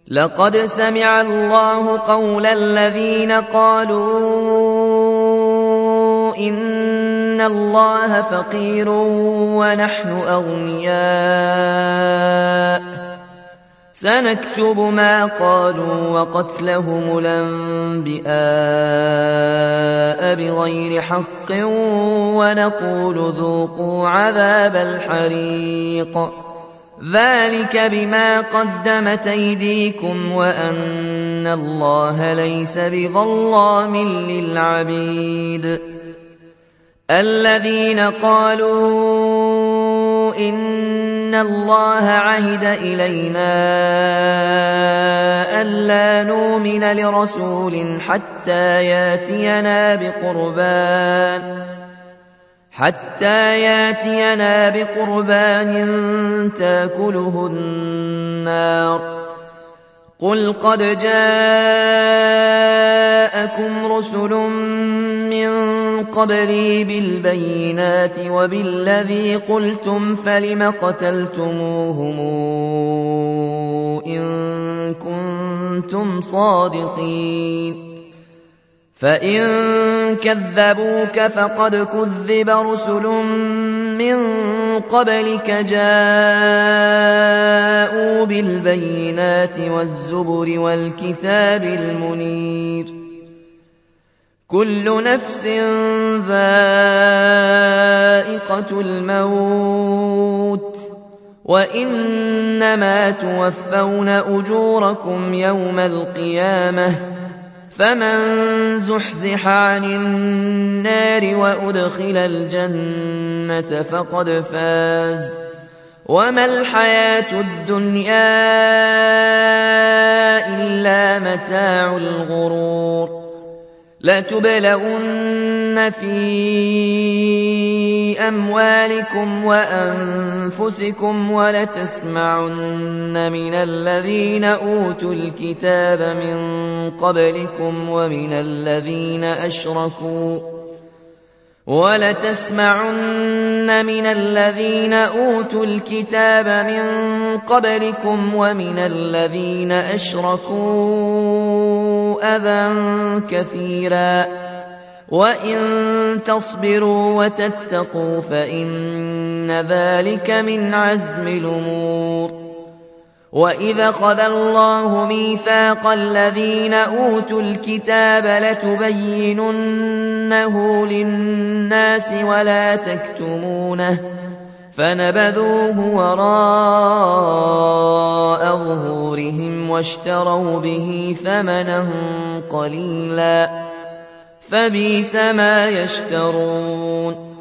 لقد سمع الله قول الذين قالوا إن الله فقير ونحن أغنياء سنكتب ما قالوا وقتلهم الأنبياء بغير حق ونقول ذوقوا عذاب الحريق ذلك بما قدمت أيديكم وأن الله ليس بظلام للعبيد الذين قالوا إن الله عهد إلينا ألا نؤمن لرسول حتى ياتينا بقربان تاكله النار قل قد جاءكم رسل من قبلي بالبينات وبالذي قلتم فلم قتلتموهم إن كنتم صادقين فإن كذبوك فقد كذب رسل من قبلك جاءوا بالبينات والزبر والكتاب المنير كل نفس ذائقة الموت وإنما توفون أجوركم يوم القيامة فمن زحزح عن النار وأدخل الجنة فقد فاز وما الحياة الدنيا إلا متاع الغرور لتبلغن في أموالكم وأنفسكم ولتسمعن من الذين أوتوا الكتاب من قبلكم ومن الذين أشركوا أذى كثيرا وإن تصبروا وتتقوا فإن ذلك من عزم الأمور وإذا أخذ الله ميثاق الذين أوتوا الكتاب لتبيننه للناس ولا تكتمونه فنبذوه وراء ظهورهم واشتروا به ثمنا قليلا فبئس ما يشترون